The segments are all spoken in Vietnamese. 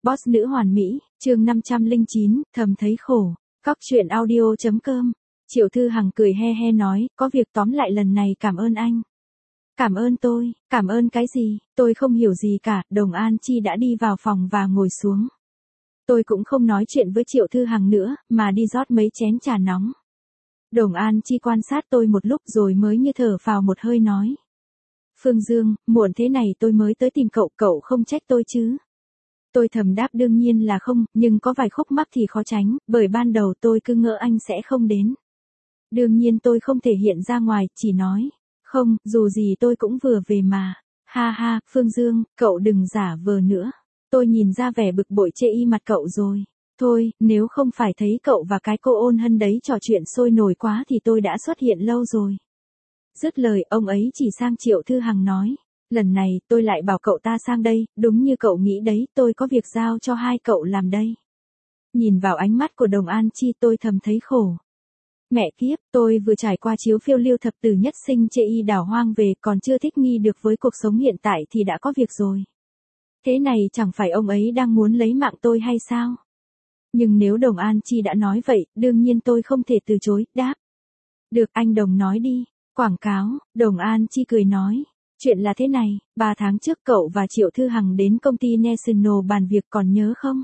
Boss nữ hoàn mỹ, chương 509, thầm thấy khổ. Góc truyện audio.com. Triệu Thư Hằng cười he he nói, có việc tóm lại lần này cảm ơn anh. Cảm ơn tôi, cảm ơn cái gì, tôi không hiểu gì cả. Đồng An Chi đã đi vào phòng và ngồi xuống. Tôi cũng không nói chuyện với Triệu Thư Hằng nữa, mà đi rót mấy chén trà nóng. Đồng An Chi quan sát tôi một lúc rồi mới như thở phào một hơi nói. Phương Dương, muộn thế này tôi mới tới tìm cậu, cậu không trách tôi chứ? Tôi thầm đáp đương nhiên là không, nhưng có vài khúc mắc thì khó tránh, bởi ban đầu tôi cứ ngỡ anh sẽ không đến. Đương nhiên tôi không thể hiện ra ngoài, chỉ nói, không, dù gì tôi cũng vừa về mà. Ha ha, Phương Dương, cậu đừng giả vờ nữa. Tôi nhìn ra vẻ bực bội chê y mặt cậu rồi. Thôi, nếu không phải thấy cậu và cái cô Ôn Hân đấy trò chuyện sôi nổi quá thì tôi đã xuất hiện lâu rồi. Dứt lời, ông ấy chỉ sang Triệu Thư Hằng nói. Lần này, tôi lại bảo cậu ta sang đây, đúng như cậu nghĩ đấy, tôi có việc giao cho hai cậu làm đây. Nhìn vào ánh mắt của Đồng An Chi tôi thầm thấy khổ. Mẹ kiếp, tôi vừa trải qua chiếu phiêu lưu thập tử nhất sinh chê y đảo hoang về, còn chưa thích nghi được với cuộc sống hiện tại thì đã có việc rồi. Thế này chẳng phải ông ấy đang muốn lấy mạng tôi hay sao? Nhưng nếu Đồng An Chi đã nói vậy, đương nhiên tôi không thể từ chối, đáp. Được, anh Đồng nói đi. Quảng cáo, Đồng An Chi cười nói. Chuyện là thế này, 3 tháng trước cậu và Triệu Thư Hằng đến công ty National bàn việc còn nhớ không?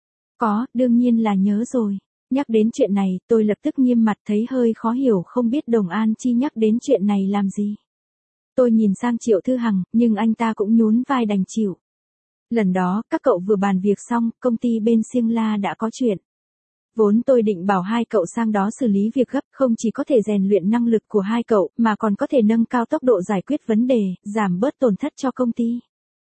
Có, đương nhiên là nhớ rồi. Nhắc đến chuyện này, tôi lập tức nghiêm mặt thấy hơi khó hiểu không biết Đồng An Chi nhắc đến chuyện này làm gì. Tôi nhìn sang Triệu Thư Hằng, nhưng anh ta cũng nhún vai đành chịu. Lần đó, các cậu vừa bàn việc xong, công ty bên Siêng La đã có chuyện. Vốn tôi định bảo hai cậu sang đó xử lý việc gấp, không chỉ có thể rèn luyện năng lực của hai cậu, mà còn có thể nâng cao tốc độ giải quyết vấn đề, giảm bớt tổn thất cho công ty.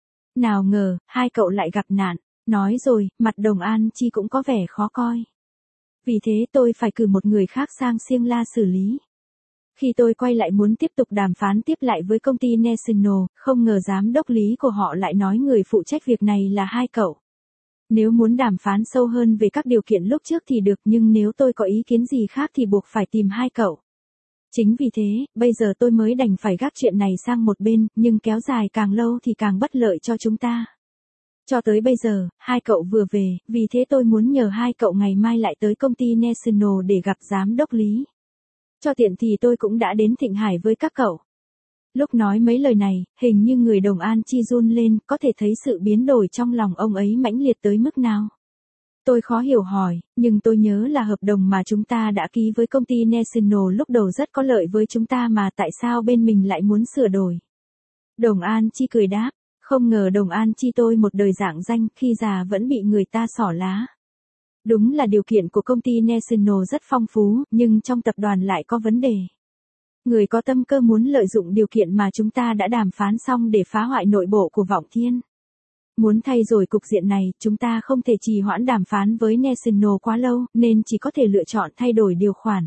Nào ngờ, hai cậu lại gặp nạn. Nói rồi, mặt Đồng An Chi cũng có vẻ khó coi. Vì thế tôi phải cử một người khác sang Siêng La xử lý. Khi tôi quay lại muốn tiếp tục đàm phán tiếp lại với công ty National, không ngờ giám đốc lý của họ lại nói người phụ trách việc này là hai cậu. Nếu muốn đàm phán sâu hơn về các điều kiện lúc trước thì được, nhưng nếu tôi có ý kiến gì khác thì buộc phải tìm hai cậu. Chính vì thế, bây giờ tôi mới đành phải gác chuyện này sang một bên, nhưng kéo dài càng lâu thì càng bất lợi cho chúng ta. Cho tới bây giờ, hai cậu vừa về, vì thế tôi muốn nhờ hai cậu ngày mai lại tới công ty National để gặp giám đốc lý. Cho tiện thì tôi cũng đã đến Thịnh Hải với các cậu. Lúc nói mấy lời này, hình như người Đồng An Chi run lên, có thể thấy sự biến đổi trong lòng ông ấy mãnh liệt tới mức nào. Tôi khó hiểu hỏi, nhưng tôi nhớ là hợp đồng mà chúng ta đã ký với công ty National lúc đầu rất có lợi với chúng ta mà tại sao bên mình lại muốn sửa đổi. Đồng An Chi cười đáp, không ngờ Đồng An Chi tôi một đời rạng danh khi già vẫn bị người ta xỏ lá. Đúng là điều kiện của công ty National rất phong phú, nhưng trong tập đoàn lại có vấn đề. Người có tâm cơ muốn lợi dụng điều kiện mà chúng ta đã đàm phán xong để phá hoại nội bộ của Vọng Thiên. Muốn thay đổi cục diện này, chúng ta không thể trì hoãn đàm phán với National quá lâu, nên chỉ có thể lựa chọn thay đổi điều khoản.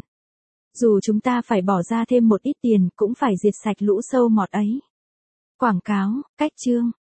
Dù chúng ta phải bỏ ra thêm một ít tiền, cũng phải diệt sạch lũ sâu mọt ấy. Quảng cáo, cách chương.